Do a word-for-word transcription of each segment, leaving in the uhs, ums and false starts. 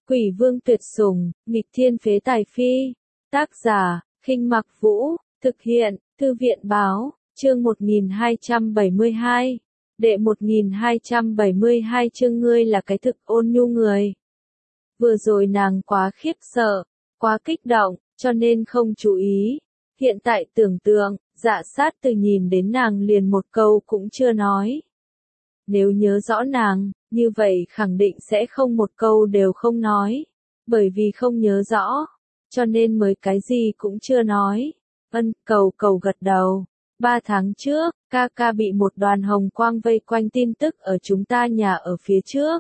Quỷ vương tuyệt sủng, nghịch thiên phế tài phi. Tác giả, Khinh Mặc Vũ, thực hiện, Thư viện báo, chương một nghìn hai trăm bảy mươi hai. Đệ một nghìn hai trăm bảy mươi hai chương ngươi là cái thực ôn nhu người. Vừa rồi nàng quá khiếp sợ, quá kích động, cho nên không chú ý. Hiện tại tưởng tượng, Dạ Sát từ nhìn đến nàng liền một câu cũng chưa nói. Nếu nhớ rõ nàng, như vậy khẳng định sẽ không một câu đều không nói. Bởi vì không nhớ rõ, cho nên mới cái gì cũng chưa nói. Ân, cầu cầu gật đầu. Ba tháng trước, ca ca bị một đoàn hồng quang vây quanh tin tức ở chúng ta nhà ở phía trước.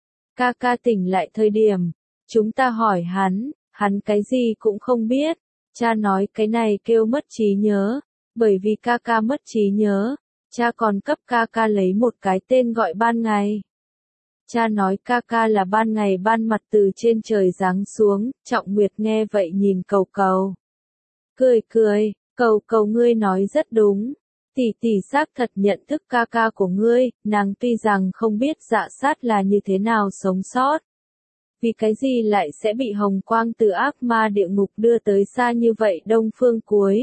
Ca ca tỉnh lại thời điểm, chúng ta hỏi hắn, hắn cái gì cũng không biết. Cha nói cái này kêu mất trí nhớ, bởi vì ca ca mất trí nhớ, cha còn cấp ca ca lấy một cái tên gọi ban ngày. Cha nói ca ca là ban ngày ban mặt từ trên trời giáng xuống, Trọng Nguyệt nghe vậy nhìn cầu cầu. Cười cười, cầu cầu ngươi nói rất đúng. Tỷ tỷ xác thật nhận thức ca ca của ngươi, nàng tuy rằng không biết Dạ Sát là như thế nào sống sót. Vì cái gì lại sẽ bị hồng quang từ ác ma địa ngục đưa tới xa như vậy đông phương cuối.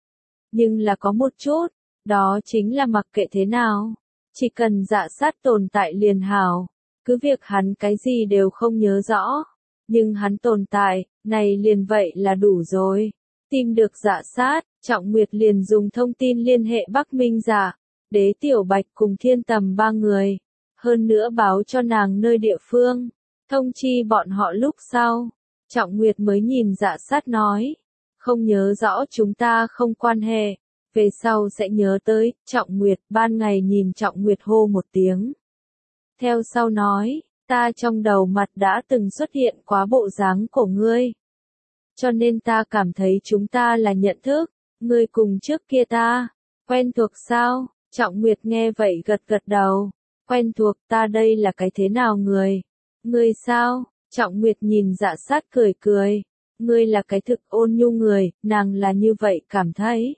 Nhưng là có một chút, đó chính là mặc kệ thế nào, chỉ cần Dạ Sát tồn tại liền hảo, cứ việc hắn cái gì đều không nhớ rõ, nhưng hắn tồn tại, này liền vậy là đủ rồi. Tìm được Dạ Sát, Trọng Nguyệt liền dùng thông tin liên hệ Bắc Minh Dạ, Đế Tiểu Bạch cùng Thiên Tầm ba người, hơn nữa báo cho nàng nơi địa phương, thông chi bọn họ lúc sau. Trọng Nguyệt mới nhìn Dạ Sát nói, không nhớ rõ chúng ta không quan hệ, về sau sẽ nhớ tới. Trọng Nguyệt ban ngày nhìn Trọng Nguyệt hô một tiếng. Theo sau nói, ta trong đầu mặt đã từng xuất hiện quá bộ dáng của ngươi. Cho nên ta cảm thấy chúng ta là nhận thức, ngươi cùng trước kia ta, quen thuộc sao? Trọng Nguyệt nghe vậy gật gật đầu, quen thuộc. Ta đây là cái thế nào người? Ngươi sao? Trọng Nguyệt nhìn Dạ Sát cười cười, ngươi là cái thực ôn nhu người, nàng là như vậy cảm thấy.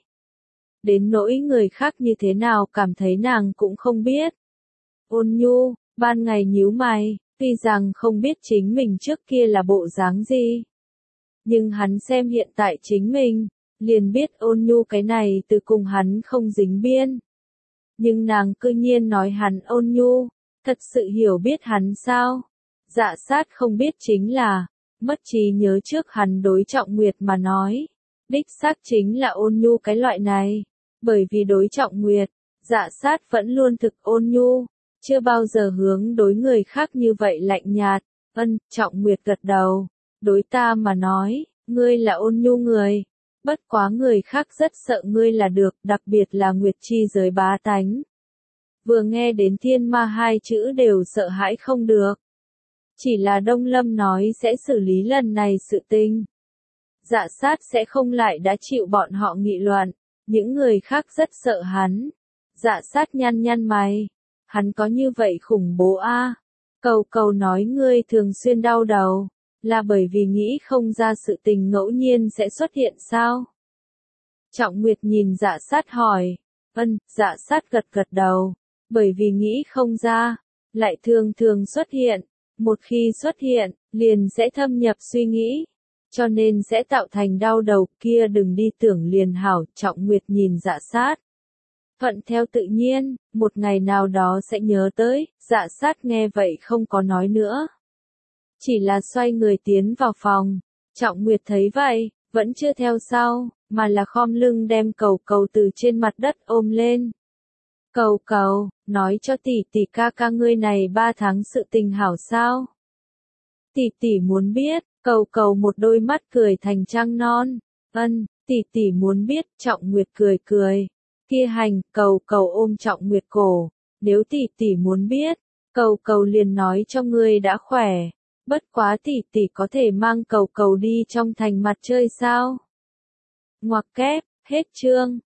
Đến nỗi người khác như thế nào cảm thấy nàng cũng không biết. Ôn nhu, ban ngày nhíu mày, tuy rằng không biết chính mình trước kia là bộ dáng gì. Nhưng hắn xem hiện tại chính mình, liền biết ôn nhu cái này từ cùng hắn không dính biên. Nhưng nàng cư nhiên nói hắn ôn nhu, thật sự hiểu biết hắn sao? Dạ Sát không biết chính là, mất trí nhớ trước hắn đối Trọng Nguyệt mà nói. Đích xác chính là ôn nhu cái loại này, bởi vì đối Trọng Nguyệt, Dạ Sát vẫn luôn thực ôn nhu, chưa bao giờ hướng đối người khác như vậy lạnh nhạt. Ân, Trọng Nguyệt gật đầu. Đối ta mà nói, ngươi là ôn nhu người, bất quá người khác rất sợ ngươi là được, đặc biệt là Nguyệt chi giới bá tánh. Vừa nghe đến thiên ma hai chữ đều sợ hãi không được. Chỉ là Đông Lâm nói sẽ xử lý lần này sự tình. Dạ Sát sẽ không lại đã chịu bọn họ nghị luận, những người khác rất sợ hắn. Dạ Sát nhăn nhăn mày, hắn có như vậy khủng bố a? À? Cầu cầu nói ngươi thường xuyên đau đầu. Là bởi vì nghĩ không ra sự tình ngẫu nhiên sẽ xuất hiện sao? Trọng Nguyệt nhìn Dạ Sát hỏi. Ân, Dạ Sát gật gật đầu. Bởi vì nghĩ không ra, lại thường thường xuất hiện. Một khi xuất hiện, liền sẽ thâm nhập suy nghĩ. Cho nên sẽ tạo thành đau đầu, kia đừng đi tưởng liền hảo. Trọng Nguyệt nhìn Dạ Sát. Thuận theo tự nhiên, một ngày nào đó sẽ nhớ tới. Dạ Sát nghe vậy không có nói nữa. Chỉ là xoay người tiến vào phòng. Trọng Nguyệt thấy vậy, vẫn chưa theo sau, mà là khom lưng đem cầu cầu từ trên mặt đất ôm lên. Cầu cầu, nói cho tỷ tỷ ca ca ngươi này ba tháng sự tình hảo sao? Tỷ tỷ muốn biết. Cầu cầu một đôi mắt cười thành trăng non. Ân, tỷ tỷ muốn biết. Trọng Nguyệt cười cười. Kia hành, cầu cầu ôm Trọng Nguyệt cổ. Nếu tỷ tỷ muốn biết, cầu cầu liền nói cho ngươi đã khỏe. Bất quá tỷ tỷ có thể mang cầu cầu đi trong thành mặt chơi sao? Ngoặc kép, hết chương.